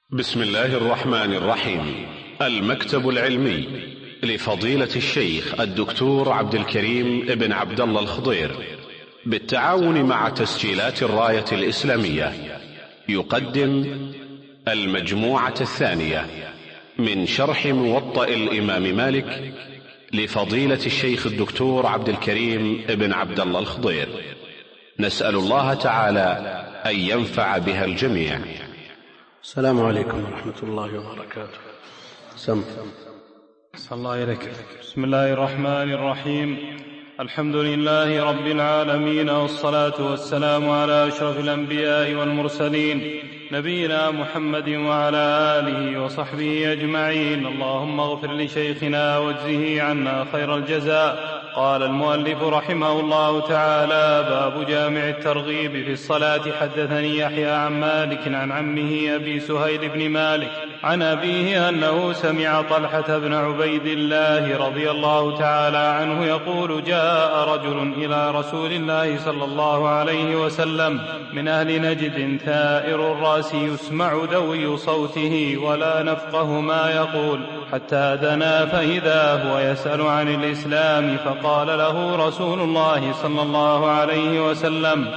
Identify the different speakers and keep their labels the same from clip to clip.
Speaker 1: بسم الله الرحمن الرحيم. المكتب العلمي لفضيلة الشيخ الدكتور عبد الكريم ابن عبد الله الخضير بالتعاون مع تسجيلات الراية الإسلامية يقدم المجموعة الثانية من شرح موطأ الإمام مالك لفضيلة الشيخ الدكتور عبد الكريم ابن عبد الله الخضير، نسأل الله تعالى أن ينفع بها الجميع.
Speaker 2: السلام عليكم ورحمة الله وبركاته.
Speaker 3: صلى الله عليك. بسم الله الرحمن الرحيم. الحمد لله رب العالمين، والصلاة والسلام على أشرف الأنبياء والمرسلين نبينا محمد وعلى آله وصحبه أجمعين. اللهم اغفر لشيخنا واجزه عنا خير الجزاء. قال المؤلف رحمه الله تعالى: باب جامع الترغيب في الصلاة. حدثني يحيى عن مالك عن عمه أبي سهيل بن مالك عن أبيه أنه سمع طلحة بن عبيد الله رضي الله تعالى عنه يقول: جاء رجل إلى رسول الله صلى الله عليه وسلم من أهل نجد ثائر الرأس يسمع دوي صوته ولا نفقه ما يقول، حتى دنا فإذا هو يسأل عن الإسلام، فقال له رسول الله صلى الله عليه وسلم: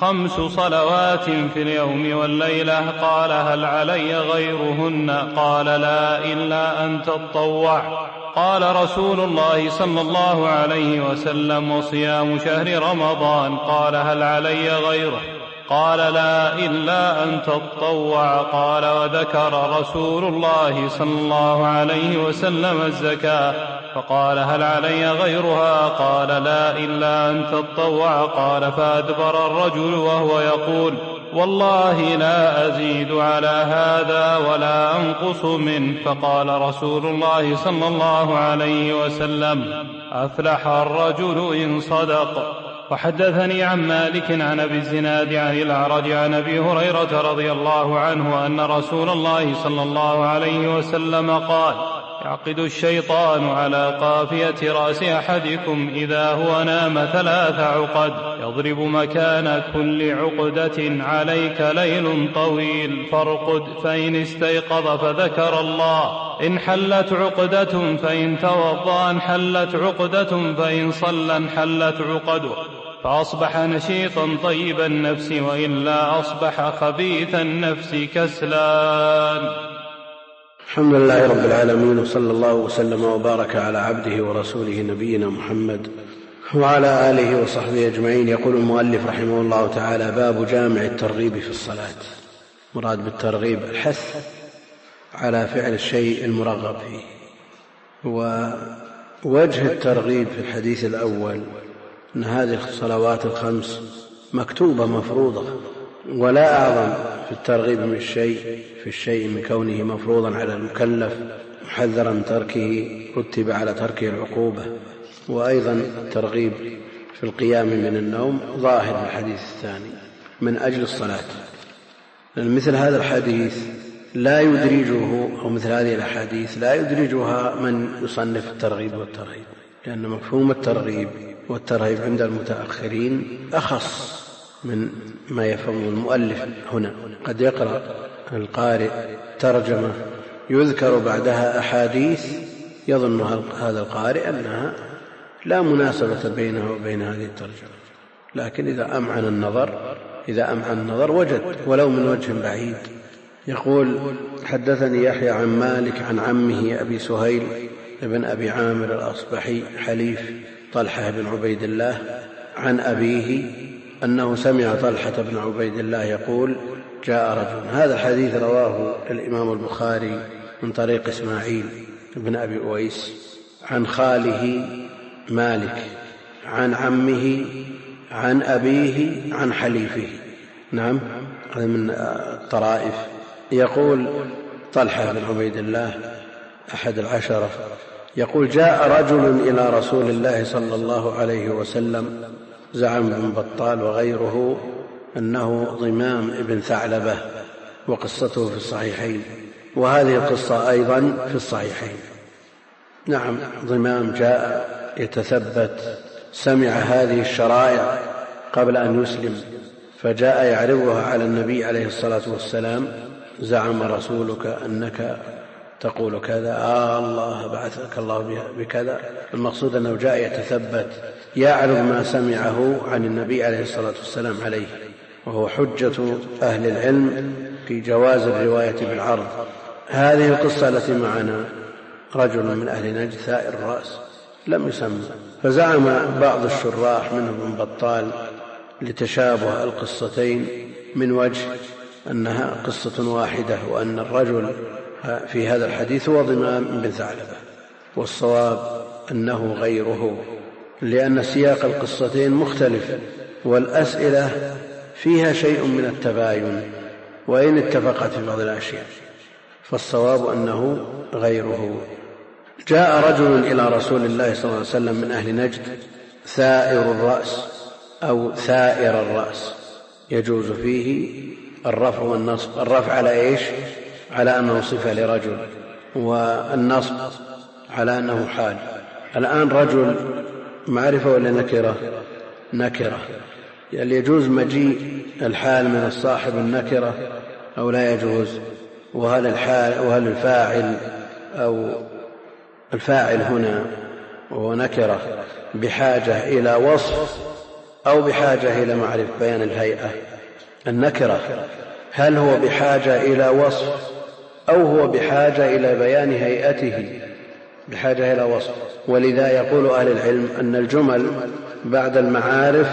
Speaker 3: 5 صلوات في اليوم والليلة. قال: هل علي غيرهن؟ قال: لا، إلا أن تطوع. قال رسول الله صلى الله عليه وسلم: وصيام شهر رمضان. قال: هل علي غيره؟ قال: لا، إلا أن تطوع. قال: وذكر رسول الله صلى الله عليه وسلم الزكاة، فقال: هل علي غيرها؟ قال: لا، إلا أن تطوع. قال: فأدبر الرجل وهو يقول: والله لا أزيد على هذا ولا أنقص منه. فقال رسول الله صلى الله عليه وسلم: أفلح الرجل إن صدق. وحدثني عن مالك عن أبي الزناد عن الأعرج عن أبي هريرة رضي الله عنه أن رسول الله صلى الله عليه وسلم قال: يعقد الشيطان على قافية رأس أحدكم إذا هو نام 3 عقد، يضرب مكان كل عقدة: عليك ليل طويل فارقد، فإن استيقظ فذكر الله إن حلت عقدة، فإن توضأ انحلت عقدة، فإن صلى انحلت عقده، فأصبح نشيطا طيب النفس، وإلا أصبح خبيث النفس كسلان.
Speaker 2: الحمد لله رب العالمين، وصلى الله وسلم وبارك على عبده ورسوله نبينا محمد وعلى آله وصحبه أجمعين. يقول المؤلف رحمه الله تعالى: باب جامع الترغيب في الصلاة. مراد بالترغيب الحث على فعل الشيء المرغب فيه. ووجه الترغيب في الحديث الأول أن هذه الصلوات ال5 مكتوبة مفروضة، ولا أعظم في الترغيب في الشيء من كونه مفروضا على المكلف محذرا من تركه رتب على تركه العقوبة. وأيضا الترغيب في القيام من النوم ظاهر في الحديث الثاني من أجل الصلاة، لأن مثل هذا الحديث لا يدرجه، أو مثل هذه الأحاديث لا يدرجها من يصنف الترغيب والترهيب، لأن مفهوم الترغيب والترهيب عند المتأخرين أخص من ما يفهم المؤلف هنا. قد يقرأ القارئ ترجمة يذكر بعدها أحاديث يظن هذا القارئ أنها لا مناسبة بينها وبين هذه الترجمة، لكن إذا أمعن النظر وجد ولو من وجه بعيد. يقول: حدثني يحيى عن مالك عن عمه أبي سهيل بن أبي عامر الأصبحي حليف طلحة بن عبيد الله عن أبيه أنه سمع طلحة بن عبيد الله يقول: جاء رجل. هذا الحديث رواه الإمام البخاري من طريق إسماعيل بن أبي أويس عن خاله مالك عن عمه عن أبيه عن حليفه. نعم، هذا من الطرائف. يقول طلحة بن عبيد الله أحد العشرة يقول: جاء رجل إلى رسول الله صلى الله عليه وسلم، زعم بن بطال وغيره أنه ضمام ابن ثعلبة، وقصته في الصحيحين، وهذه القصة أيضا في الصحيحين. نعم، ضمام جاء يتثبت، سمع هذه الشرائع قبل أن يسلم، فجاء يعرضها على النبي عليه الصلاة والسلام، زعم رسولك أنك تقول كذا، الله بعثك الله بكذا. المقصود أنه جاء يتثبت يعرض ما سمعه عن النبي عليه الصلاة والسلام عليه، وهو حجة أهل العلم في جواز الرواية بالعرض. هذه القصة التي معنا رجل من أهل نجد ثائر الرأس لم يسمى، فزعم بعض الشراح منهم ابن بطال لتشابه القصتين من وجه أنها قصة واحدة، وأن الرجل في هذا الحديث هو ضمام بن ثعلبة، والصواب أنه غيره، لأن سياق القصتين مختلف والأسئلة فيها شيء من التباين وإن اتفقت في بعض الأشياء، فالصواب أنه غيره. جاء رجل إلى رسول الله صلى الله عليه وسلم من أهل نجد ثائر الرأس أو ثائر الرأس، يجوز فيه الرفع والنصب. الرفع على إيش؟ على أنه صفة لرجل، والنصب على أنه حال. الآن رجل معرفة ولا نكرة؟ نكرة، يعني يجوز مجيء الحال من الصاحب النكرة أو لا يجوز؟ وهل الفاعل أو الفاعل هنا وهو نكرة بحاجة إلى وصف أو بحاجة إلى معرفة بيان الهيئة؟ النكرة هل هو بحاجة إلى وصف أو هو بحاجة إلى بيان هيئته؟ بحاجة إلى وصف. ولذا يقول أهل العلم أن الجمل بعد المعارف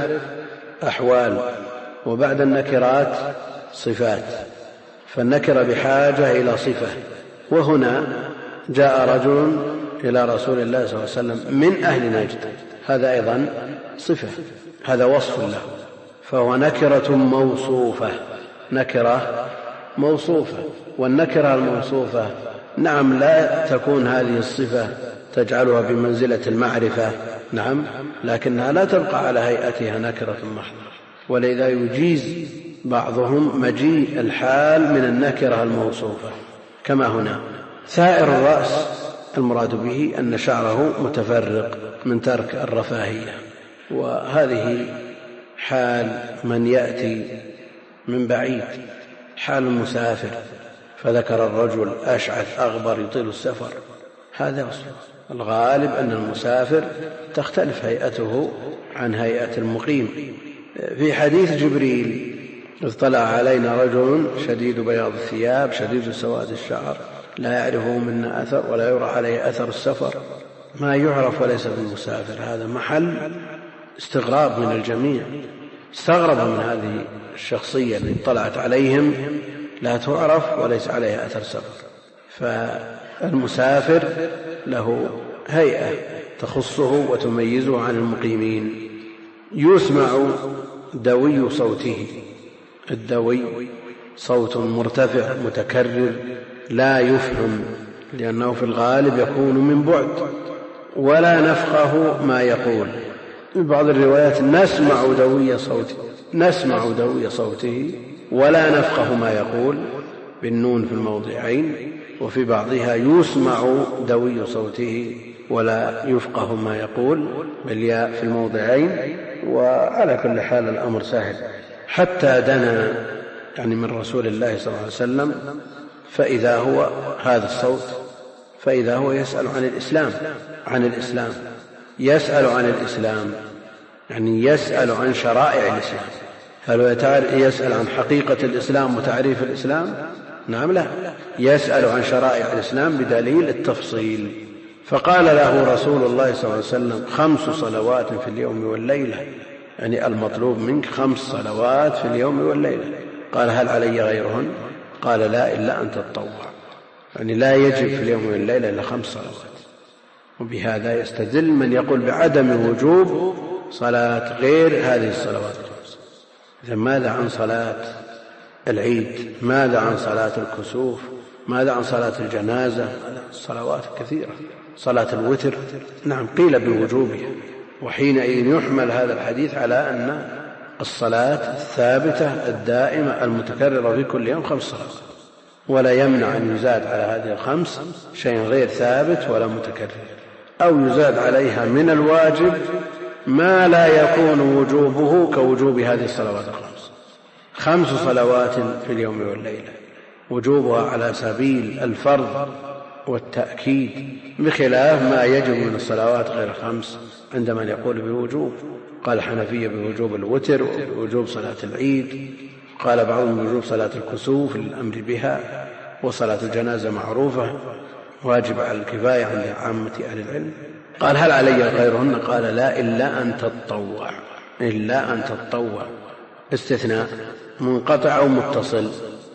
Speaker 2: أحوال وبعد النكرات صفات، فالنكرة بحاجة إلى صفة. وهنا جاء رجل إلى رسول الله صلى الله عليه وسلم من أهل نجد، هذا أيضا صفة، هذا وصف له، فهو نكرة موصوفة، نكرة موصوفة. والنكرة الموصوفة نعم لا تكون هذه الصفة تجعلها بمنزلة المعرفة، نعم، لكنها لا تبقى على هيئتها نكرة محضة. ولذا يجيز بعضهم مجيء الحال من النكرة الموصوفة كما هنا. ثائر الرأس المراد به أن شعره متفرق من ترك الرفاهية، وهذه حال من يأتي من بعيد، حال المسافر. فذكر الرجل أشعث أغبر يطيل السفر، هذا الغالب أن المسافر تختلف هيئته عن هيئة المقيم. في حديث جبريل إذ طلع علينا رجل شديد بياض الثياب شديد سواد الشعر لا يعرفه منا أثر ولا يرى عليه أثر السفر، ما يعرف وليس بالمسافر. هذا محل استغراب من الجميع، استغرب من هذه الشخصية التي طلعت عليهم لا تعرف وليس عليها أثر سفر. فالمسافر له هيئة تخصه وتميزه عن المقيمين. يسمع دوي صوته، الدوي صوت مرتفع متكرر لا يفهم، لأنه في الغالب يكون من بعد، ولا نفقه ما يقول. في بعض الروايات نسمع دوي صوته ولا نفقه ما يقول بالنون في الموضعين، وفي بعضها يسمع دوي صوته ولا يفقه ما يقول بالياء في الموضعين. وعلى كل حال الأمر سهل. حتى دنا يعني من رسول الله صلى الله عليه وسلم، فإذا هو هذا الصوت، فإذا هو يسأل عن الإسلام يسأل عن الإسلام، يعني يسأل عن شرائع الإسلام. هل يسأل عن حقيقة الإسلام وتعريف الإسلام؟ نعم، لا، يسأل عن شرائع الإسلام بدليل التفصيل. فقال له رسول الله صلى الله عليه وسلم 5 صلوات في اليوم والليلة، يعني المطلوب منك 5 صلوات في اليوم والليلة. قال هل علي غيرهن؟ قال لا إلا أن تتطوع، يعني لا يجب في اليوم والليلة إلا 5 صلوات. وبهذا يستدل من يقول بعدم وجوب صلاة غير هذه الصلوات الخمس. إذا ماذا عن صلاة العيد؟ ماذا عن صلاة الكسوف؟ ماذا عن صلاة الجنازة؟ الصلوات كثيرة. صلاة الوتر نعم قيل بوجوبها، وحينئذ يحمل هذا الحديث على أن الصلاة الثابتة الدائمة المتكررة في كل يوم 5 صلوات، ولا يمنع أن يزاد على هذه 5 شيء غير ثابت ولا متكرر، أو يزاد عليها من الواجب ما لا يكون وجوبه كوجوب هذه الصلوات 5 صلوات في اليوم والليلة. وجوبها على سبيل الفرض والتأكيد، بخلاف ما يجب من الصلوات غير الخمس عند من يقول بوجوب. قال الحنفية بوجوب الوتر وبوجوب صلاة العيد، قال بعضهم بوجوب صلاة الكسوف للأمر بها، وصلاة الجنازة معروفة واجب على الكفاية عند عامة أهل العلم. قال هل علي غيرهن؟ قال لا، إلا أن تتطوع. إلا أن تتطوع استثناء منقطع أو متصل.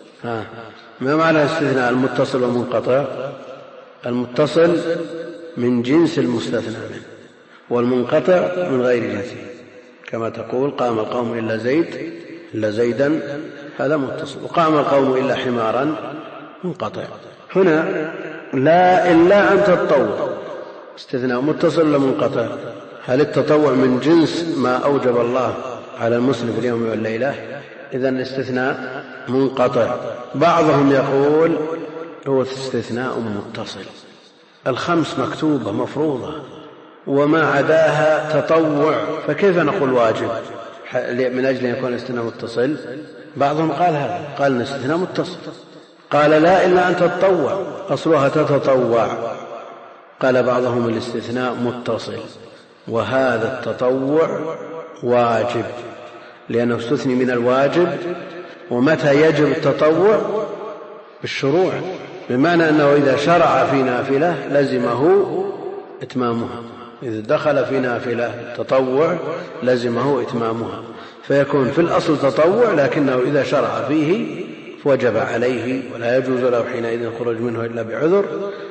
Speaker 2: ما معنى استثناء المتصل والمنقطع؟ المتصل من جنس المستثنى منه، والمنقطع من غير جنسه، كما تقول قام القوم إلا زيدا، هذا متصل، وقام القوم إلا حمارا منقطع. هنا لا إلا أن تتطوع استثناء متصل ولا منقطع؟ هل التطوع من جنس ما أوجب الله على المسلم في اليوم والليلة؟ إذن الاستثناء منقطع. بعضهم يقول هو استثناء متصل، الخمس مكتوبة مفروضة وما عداها تطوع، فكيف نقول واجب من أجل أن يكون الاستثناء متصل؟ بعضهم قال هذا، قال الاستثناء متصل. قال لا إلا أن تتطوع، أصلها تتطوع. قال بعضهم الاستثناء متصل، وهذا التطوع واجب لأنه استثني من الواجب. ومتى يجب التطوع؟ بالشروع، بمعنى أنه إذا شرع في نافلة لزمه إتمامها، إذا دخل في نافلة تطوع لزمه إتمامها، فيكون في الأصل تطوع، لكنه إذا شرع فيه فوجب عليه ولا يجوز له حينئذ الخروج منه إلا بعذر،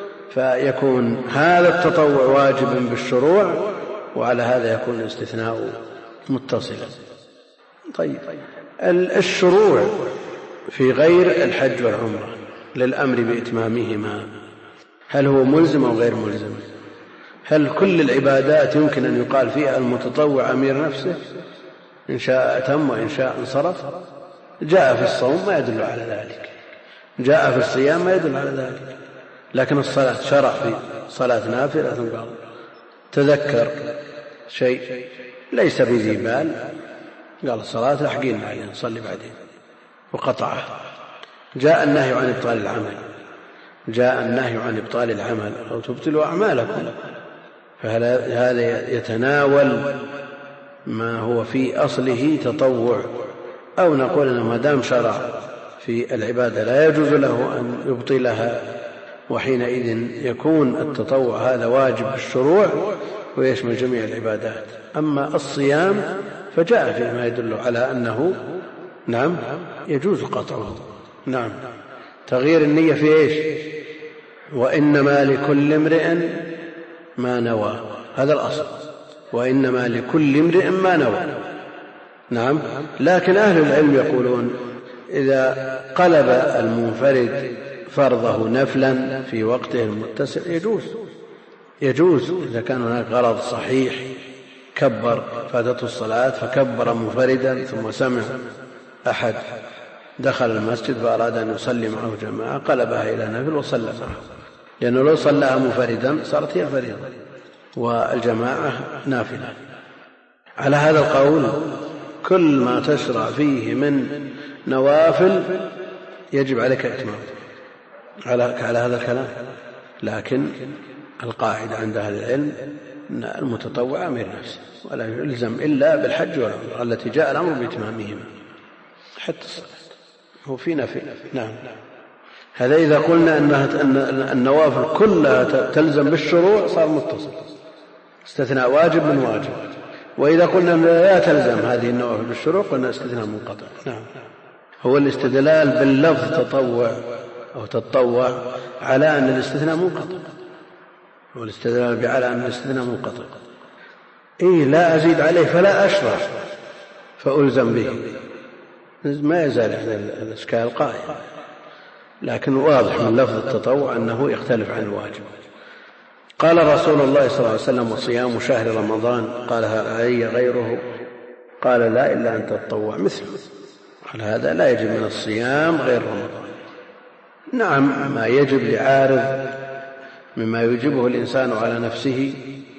Speaker 2: فيكون هذا التطوع واجبا بالشروع، وعلى هذا يكون الاستثناء متصلا. طيب، الشروع في غير الحج والعمرة للأمر بإتمامهما هل هو ملزم أو غير ملزم؟ هل كل العبادات يمكن أن يقال فيها المتطوع أمير نفسه، إن شاء أتم وإن شاء انصرف؟ جاء في الصوم ما يدل على ذلك، جاء في الصيام ما يدل على ذلك، لكن الصلاة شرع في صلاة نافلة قال تذكر شيء ليس بذي بال، قال الصلاة لحقين علينا نصلي بعدين وقطعه. جاء النهي عن إبطال العمل، جاء النهي عن إبطال العمل أو تبطلوا أعمالكم، فهذا يتناول ما هو في أصله تطوع. أو نقول أنه ما دام شرع في العبادة لا يجوز له أن يبطلها، وحينئذ يكون التطوع هذا واجب بالشروع ويشمل جميع العبادات. أما الصيام فجاء فيه ما يدل على أنه نعم يجوز قطعه. نعم، تغيير النية في إيش؟ وإنما لكل امرئ ما نوى، هذا الأصل، وإنما لكل امرئ ما نوى. نعم، لكن أهل العلم يقولون إذا قلب المنفرد فرضه نفلا في وقته المتسع يجوز إذا كان هناك غرض صحيح، كبر فاتته الصلاة فكبر منفردا ثم سمع أحد دخل المسجد فأراد أن يصلي معه جماعة قلبها إلى نفل وصلى معه، لأنه لو صلىها منفردا صارت هي فريضة والجماعة نافلة. على هذا القول كل ما تشرع فيه من نوافل يجب عليك إتمامه على هذا الكلام، لكن القاعدة عند أهل العلم أن المتطوع أمير نفسه ولا يلزم إلا بالحج والعمرة التي جاء الأمر بإتمامهما حتى الصلاة، هو في نفل. نعم، هذا إذا قلنا أن النوافل كلها تلزم بالشروع صار متصل، استثناء واجب من واجب. وإذا قلنا أن لا تلزم هذه النوافل بالشروع قلنا استثناء منقطع. نعم، هو الاستدلال باللفظ تطوع أو تطوع على أن الاستثناء منقطع، هو الاستدلال على أن الاستثناء منقطع. لا أزيد عليه فلا أشرع فألزم به، ما يزال الإشكال قائم، لكن واضح من لفظ التطوع أنه يختلف عن الواجب. قال رسول الله صلى الله عليه وسلم: وصيام شهر رمضان. قال: هل علي غيره؟ قال: لا، إلا أن تتطوع مثله. على هذا لا يجب من الصيام غير رمضان. نعم، ما يجب لعارض مما يوجبه الإنسان على نفسه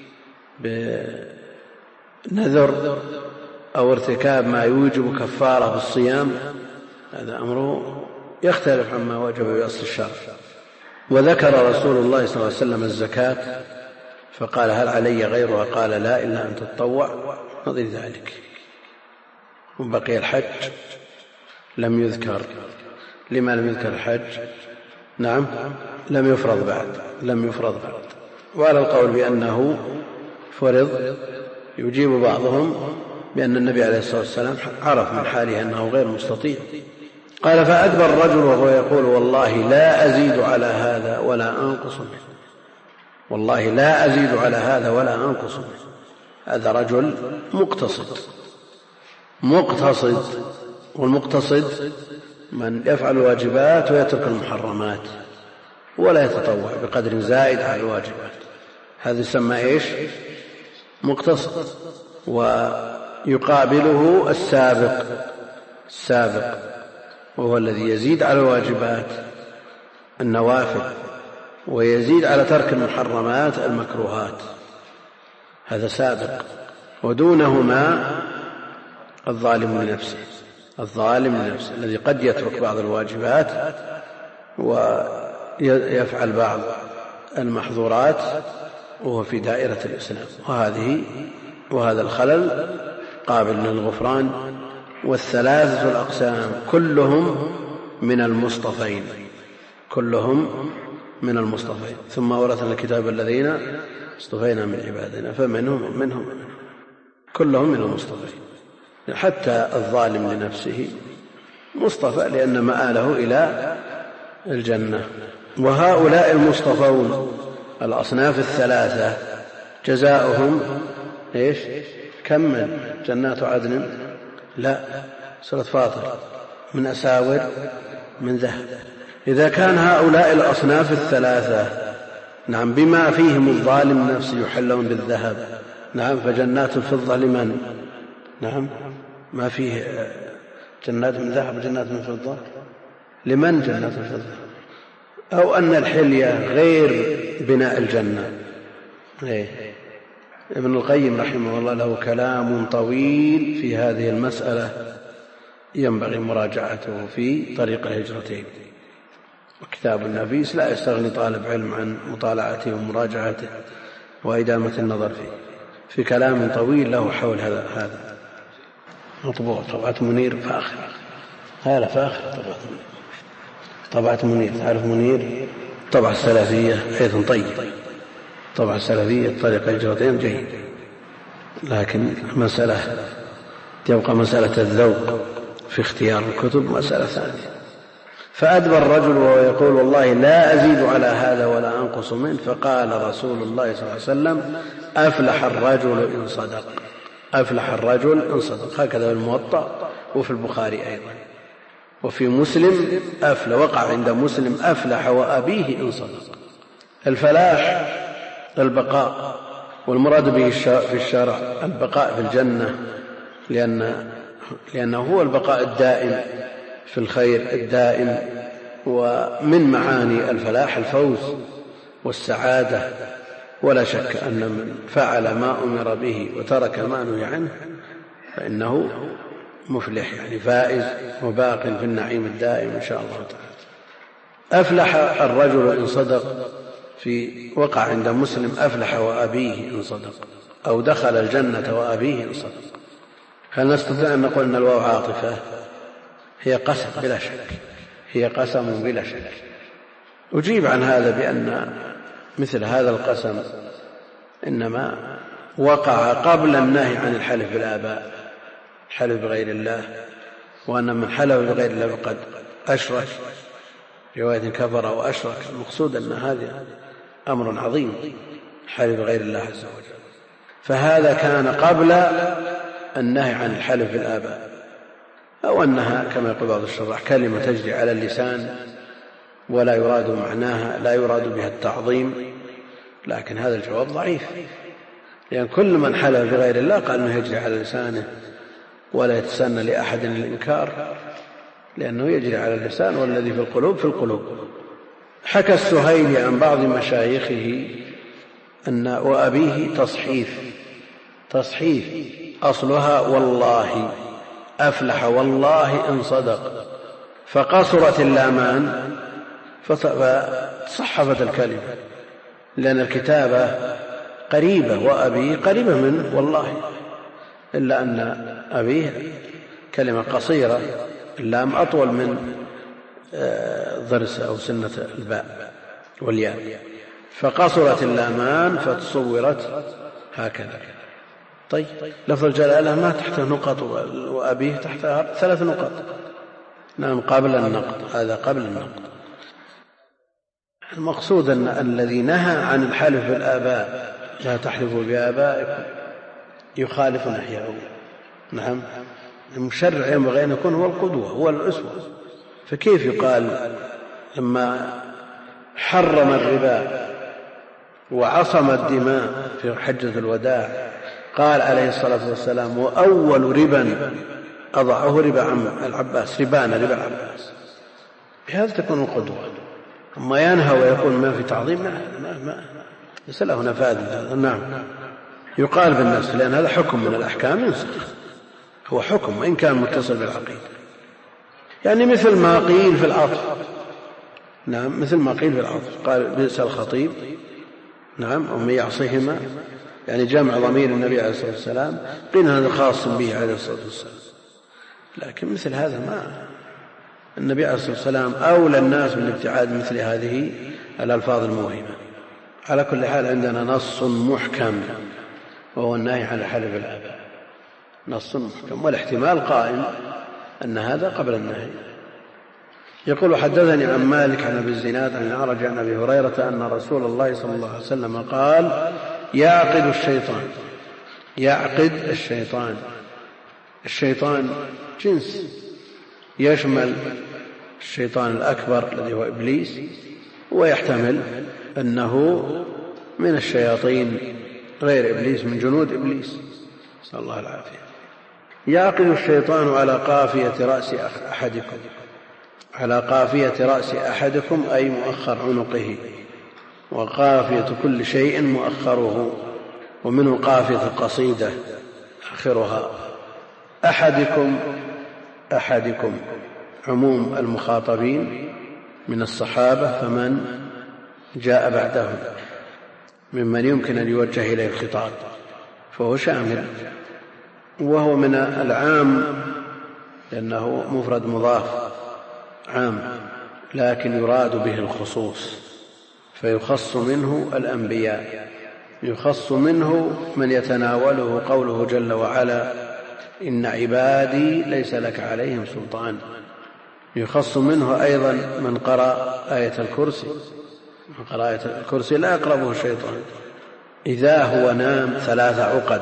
Speaker 2: بنذر أو ارتكاب ما يوجب كفارة بالصيام، هذا أمره يختلف عما وجب بأصل الشرع. وذكر رسول الله صلى الله عليه وسلم الزكاة فقال هل علي غيرها؟ قال لا إلا أن تتطوع، نظير ذلك. وبقي الحج لم يذكر. لما لم يذكر الحج؟ نعم لم يفرض بعد. وعلى القول بأنه فرض يجيب بعضهم بأن النبي عليه الصلاة والسلام عرف من حاله أنه غير مستطيع. قال فأدبر الرجل وهو يقول والله لا أزيد على هذا ولا أنقص منه. والله لا أزيد على هذا ولا أنقص منه. هذا رجل مقتصد. والمقتصد من يفعل الواجبات ويترك المحرمات ولا يتطوع بقدر زائد على الواجبات، هذا يسمى ايش؟ مقتصد. ويقابله السابق وهو الذي يزيد على الواجبات النوافل ويزيد على ترك المحرمات المكروهات، هذا سابق. ودونهما الظالم لنفسه الذي قد يترك بعض الواجبات ويفعل بعض المحظورات وهو في دائرة الإسلام، وهذا الخلل قابل للغفران. والثلاثة الأقسام كلهم من المصطفين. ثم أورثنا الكتاب الذين اصطفينا من عبادنا فمنهم كلهم من المصطفين. حتى الظالم لنفسه مصطفى لأن مآله إلى الجنة. وهؤلاء المصطفون الأصناف الثلاثة جزاؤهم ايش؟ كمل جنات عدن، لا، سورة فاطر، من أساور من ذهب. إذا كان هؤلاء الأصناف الثلاثة نعم بما فيهم الظالم نفسه يحلون بالذهب، نعم، فجنات الفضة لمن؟ نعم، ما فيه جنات من ذهب وجنات من فضة لمن؟ جنات الفضة. أو أن الحلية غير بناء الجنة. ابن القيم رحمه الله له كلام طويل في هذه المسألة ينبغي مراجعته في طريق الهجرتين، وكتاب النفيس لا يستغني طالب علم عن مطالعته ومراجعته وإدامة النظر فيه، في كلام طويل له حول هذا. مطبوع طبعة منير فاخر، هذا فاخر طبعة منير، تعرف منير؟ طبعة السلفية أيضا طيب، طبعة السلفية طريق الهجرتين جيد، لكن تبقى مسألة الذوق في اختيار الكتب مسألة ثانية. فأدبر الرجل وهو يقول والله لا أزيد على هذا ولا أنقص منه، فقال رسول الله صلى الله عليه وسلم أفلح الرجل إن صدق. هكذا في الموطأ وفي البخاري أيضا. وفي مسلم وقع عند مسلم أفلح وأبيه إن صدق. الفلاح البقاء، والمراد به في الشرع البقاء في الجنة، لأنه هو البقاء الدائم في الخير الدائم. ومن معاني الفلاح الفوز والسعادة، ولا شك أن من فعل ما أمر به وترك ما نهي عنه فإنه مفلح، يعني فائز وباق في النعيم الدائم إن شاء الله تعالى. أفلح الرجل إن صدق، وقع عند مسلم أفلح وأبيه إن صدق، أو دخل الجنة وأبيه إن صدق. هل نستطيع أن نقول أن الواو عاطفة؟ هي قسم بلا شك، هي قسم بلا شك. أجيب عن هذا بأن مثل هذا القسم إنما وقع قبل النهي عن الحلف بالآباء، الحلف بغير الله، وأن من حلف بغير الله فقد أشرك، رواية كفر أو أشرك. المقصود أن هذا أمر عظيم، الحلف بغير الله عز وجل. فهذا كان قبل النهي عن الحلف بالآباء، أو أنها كما يقول بعض الشراح كلمة تجري على اللسان ولا يراد معناها، لا يراد بها التعظيم. لكن هذا الجواب ضعيف، لأن كل من حلف بغير الله قال أنه يجري على لسانه ولا يتسنى لأحد الإنكار، لأنه يجري على اللسان والذي في القلوب في القلوب. حكى السهيلي عن بعض مشايخه أن وأبيه تصحيف أصلها والله، أفلح والله إن صدق، فقصرت اللامان فتصحفت الكلمة، لأن الكتابة قريبة وأبيه قريبة منه والله، إلا أن أبيه كلمة قصيرة، اللام أطول من ضرس أو سنة الباء والياء، فقصرت اللامان فتصورت هكذا. طيب لفظ الجلالة ما تحته نقط وأبيه تحتها 3 نقط. نعم قبل النقد، هذا قبل النقد. المقصود أن الذي نهى عن الحلف بالآباء، لا تحلفوا بآبائكم، يخالف نحيه. نعم المشرع ينبغي أن يكون هو القدوة، هو الأسوة. فكيف يقال لما حرم الربا وعصم الدماء في حجة الوداع قال عليه الصلاة والسلام: وأول ربا أضعه ربا عم العباس، ربانا ربا العباس. بهذا تكون القدوة. أما ينهى ويقول ما في تعظيم، ما ليس له نفاذ. نعم يقال بالنسخ، لأن هذا حكم من الأحكام ينسخ، هو حكم وإن كان متصل بالعقيدة. يعني مثل ما قيل في العطف. نعم مثل ما قيل في العطف، قال بئس الخطيب. نعم ومن يعصيهما، يعني جمع ضمير النبي عليه الصلاة والسلام، قيل هذا خاص به عليه الصلاة والسلام. لكن مثل هذا ما النبي عليه الصلاة والسلام أولى الناس بالابتعاد مثل هذه الألفاظ الموهمة. على كل حال عندنا نص محكم وهو النهي عن حلف الآباء، نص محكم، والاحتمال قائم أن هذا قبل النهي. يقول: حدثني عن مالك عن أبي الزناد عن الأعرج عن أبي هريرة أن رسول الله صلى الله عليه وسلم قال: يعقد الشيطان. يعقد الشيطان، الشيطان جنس يشمل الشيطان الأكبر الذي هو إبليس، ويحتمل أنه من الشياطين غير إبليس، من جنود إبليس، نسأل الله العافية. يعقد الشيطان على قافية رأس أحدكم، على قافية رأس أحدكم أي مؤخر عنقه، وقافية كل شيء مؤخره، ومنه قافية القصيدة آخرها. أحدكم، أحدكم عموم المخاطبين من الصحابة فمن جاء بعدهم ممن يمكن أن يوجه إليه الخطاب، فهو شامل، وهو من العام لأنه مفرد مضاف عام، لكن يراد به الخصوص، فيخص منه الأنبياء، يخص منه من يتناوله قوله جل وعلا: إن عبادي ليس لك عليهم سلطان. يخص منه أيضا من قرأ آية الكرسي، من قرأ آية الكرسي لا يقربه الشيطان. إذا هو نام 3 عقد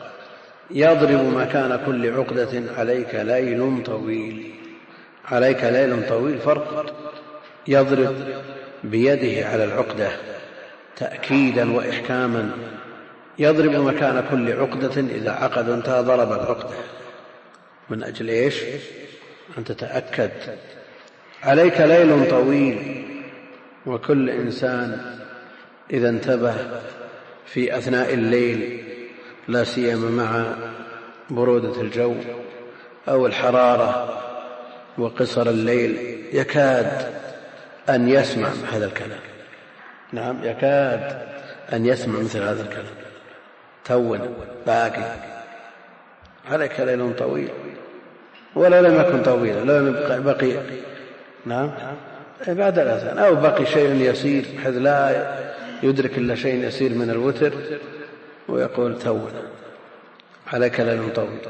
Speaker 2: يضرب مكان كل عقدة عليك ليل طويل، عليك ليل طويل فرق، يضرب بيده على العقدة تأكيدا وإحكاما، يضرب مكان كل عقدة إذا عقد انتهى ضرب العقدة، من أجل إيش؟ أن تتأكد. عليك ليل طويل، وكل إنسان إذا انتبه في أثناء الليل، لا سيما مع برودة الجو أو الحرارة وقصر الليل، يكاد أن يسمع هذا الكلام. نعم يكاد أن يسمع مثل هذا الكلام. تون باقي، عليك ليل طويل، ولا لم يكن طويلا، لو بقي نعم بعد الأذان أو بقي شيء يسير بحيث لا يدرك إلا شيء يسير من الوتر، ويقول تون عليك ليل طويل.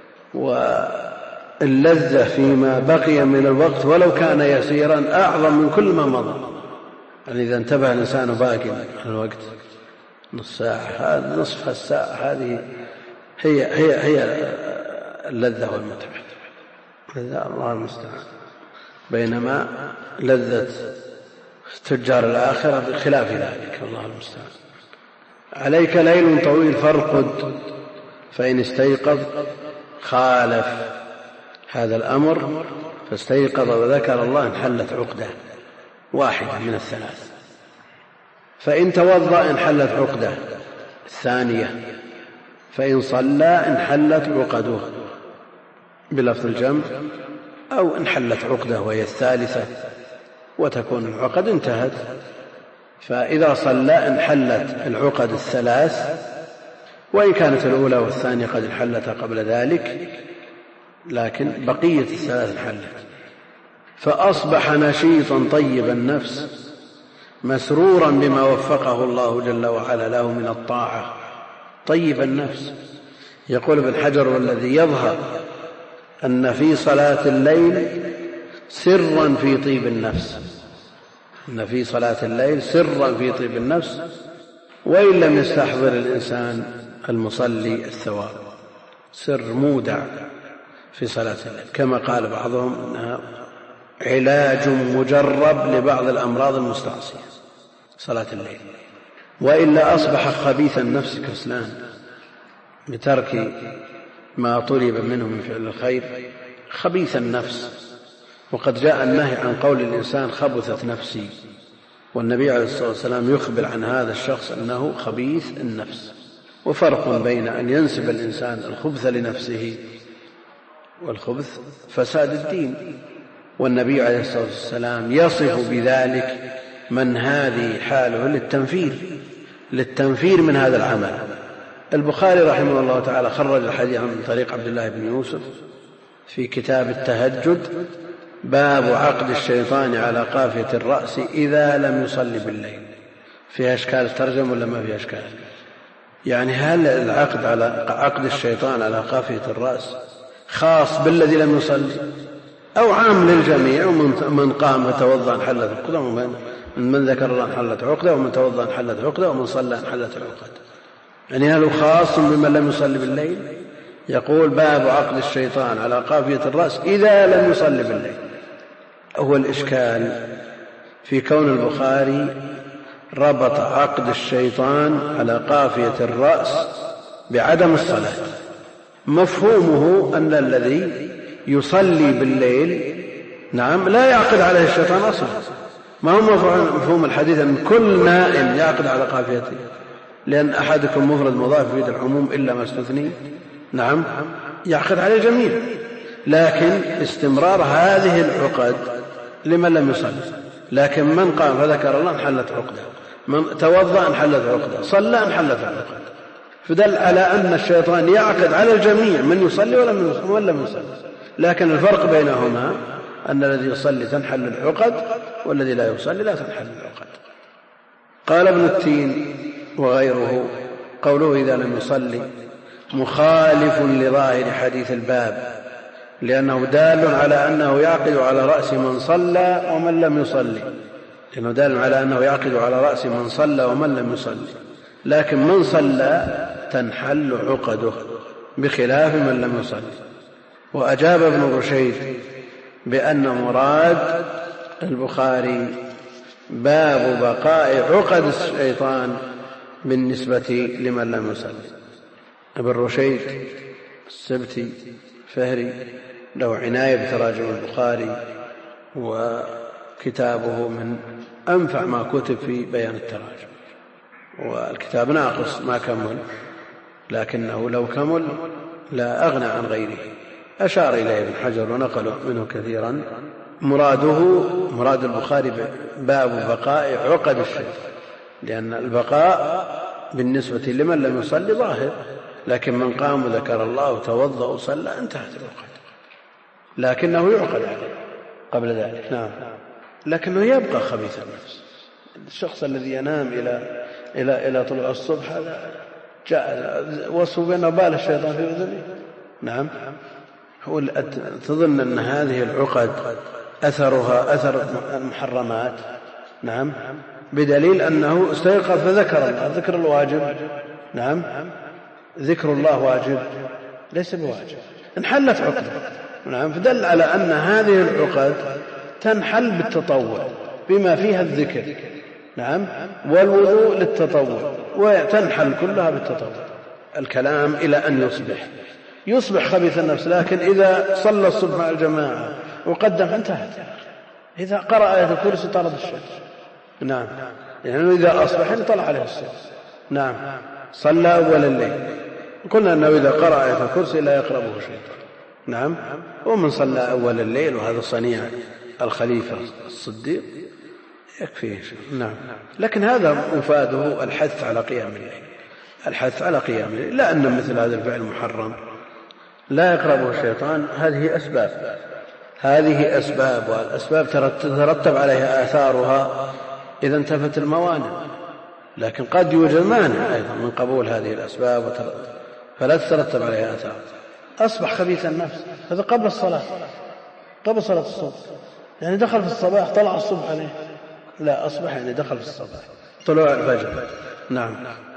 Speaker 2: واللذة فيما بقي من الوقت ولو كان يسيرا أعظم من كل ما مضى. يعني إذا انتبه الإنسان باقي من الوقت نصف ساعة، نصف الساعة، هذه هي اللذة والمتعة، الله المستعان. بينما لذة تجار الآخرة بخلاف ذلك، الله المستعان. عليك ليل طويل فارقد، فإن استيقظ خالف هذا الأمر فاستيقظ وذكر الله انحلت عقدة واحدة من الثلاث، فإن توضأ انحلت عقدة الثانية، فإن صلى انحلت عقده بلفظ الجمع، أو انحلت عقدة وهي الثالثة وتكون العقد انتهت. فإذا صلى انحلت العقد الثلاث، وإن كانت الأولى والثانية قد انحلت قبل ذلك، لكن بقية الثلاث انحلت. فأصبح نشيطا طيب النفس مسرورا بما وفقه الله جل وعلا له من الطاعة، طيب النفس. يقول ابن حجر: والذي يظهر أن في صلاة الليل سرا في طيب النفس، أن في صلاة الليل سرا في طيب النفس، وإن لم يستحضر الإنسان المصلي الثواب، سر مودع في صلاة الليل، كما قال بعضهم إنها علاج مجرب لبعض الأمراض المستعصية صلاة الليل. وإلا أصبح خبيث النفس كسلان بترك ما طلب منه من فعل الخير، خبيث النفس. وقد جاء النهي عن قول الإنسان خبثت نفسي، والنبي عليه الصلاة والسلام يخبر عن هذا الشخص أنه خبيث النفس. وفرق بين أن ينسب الإنسان الخبث لنفسه والخبث فساد الدين. والنبي عليه الصلاة والسلام يصف بذلك من هذه حاله للتنفير من هذا العمل. البخاري رحمه الله تعالى خرج الحديث عن طريق عبد الله بن يوسف في كتاب التهجد: باب عقد الشيطان على قافية الرأس إذا لم يصلي بالليل. فيها إشكال الترجمة ولا ما فيها إشكال؟ يعني هل العقد على عقد الشيطان على قافية الرأس خاص بالذي لم يصلي أو عام للجميع؟ ومن قام فتوضأ انحلت عقدة، ومن ذكر الله انحلت عقدة، ومن توضأ انحلت عقدة، ومن صلى انحلت العقد. يعني هل خاص بمن لم يصلي بالليل؟ يقول: باب عقد الشيطان على قافية الرأس إذا لم يصلي بالليل. هو الإشكال في كون البخاري ربط عقد الشيطان على قافية الرأس بعدم الصلاة. مفهومه أن الذي يصلي بالليل لا يعقد عليه الشيطان أصلا. ما هو مفهوم الحديث أن كل نائم يعقد على قافيته، لأن أحدكم مفرد مضاف يفيد العموم إلا ما استثني يعقد عليه الجميع. لكن استمرار هذه العقد لمن لم يصلي. لكن من قام فذكر الله انحلت عقده، من توضأ انحلت عقده، صلى انحلت عقده. فدل على أن الشيطان يعقد على الجميع، من يصلي ومن لم يصلي. لكن الفرق بينهما أن الذي يصلي تنحل العقد، والذي لا يصلي لا تنحل العقد. قال ابن التين وغيره: قوله إذا لم يصلي مخالف لظاهر حديث الباب، لأنه دال على أنه يعقد على رأس من صلى ومن لم يصلي، لأنه دال على أنه يعقد على رأس من صلى ومن لم يصلي. لكن من صلى تنحل عقده بخلاف من لم يصلي. وأجاب ابن رشيد بأن مراد البخاري باب بقاء عقد الشيطان بالنسبة لمن لم يصلي. ابن رشيد السبتي فهري له عناية بتراجم البخاري، وكتابه من أنفع ما كتب في بيان التراجم. والكتاب ناقص ما كمل، لكنه لو كمل لا أغنى عن غيره. أشار إليه ابن حجر ونقل منه كثيرا. مراد البخاري باب بقاء عقد الشيطان، لأن البقاء بالنسبة لمن لم يصلي ظاهر، لكن من قام وذكر الله وتوضأ وصلى انتهت العقد، لكنه يعقد عليه قبل ذلك. لكنه يبقى خبيث النفس. الشخص الذي ينام إلى طلوع الصبح هذا جاء وصف بأنه بال الشيطان في أذنه. هو تظن أن هذه العقد أثرها أثر المحرمات. بدليل أنه استيقظ فذكر الله، ذكر الواجب. ذكر الله واجب ليس بواجب، انحلت عقده. فدل على أن هذه العقد تنحل بالتطوع بما فيها الذكر، والوضوء للتطوع، وتنحل كلها بالتطوع. الكلام إلى أن يصبح خبيث النفس. لكن إذا صلى الصبح مع الجماعة وقدم انتهت. إذا قرأ آية الكرسي طرد الشيطان. يعني إذا أصبح طلع عليه الصبح. صلى أول الليل، قلنا أنه إذا قرأ آية الكرسي لا يقربه شيطان. نعم. ومن صلى أول الليل وهذا صنيع الخليفة الصديق يكفيه. نعم. لكن هذا مفاده الحث على قيام الليل، الحث على قيام الليل، لا أن مثل هذا الفعل محرم لا يقربه الشيطان. هذه أسباب، والأسباب تترتب عليها آثارها إذا انتفت الموانع، لكن قد يوجد مانع أيضا من قبول هذه الأسباب فلا تترتب عليها آثار. أصبح خبيث النفس، هذا قبل الصلاة، قبل صلاة الصبح، يعني دخل في الصباح طلع الصبح عليه، لا، أصبح يعني دخل في الصباح طلوع الفجر. نعم.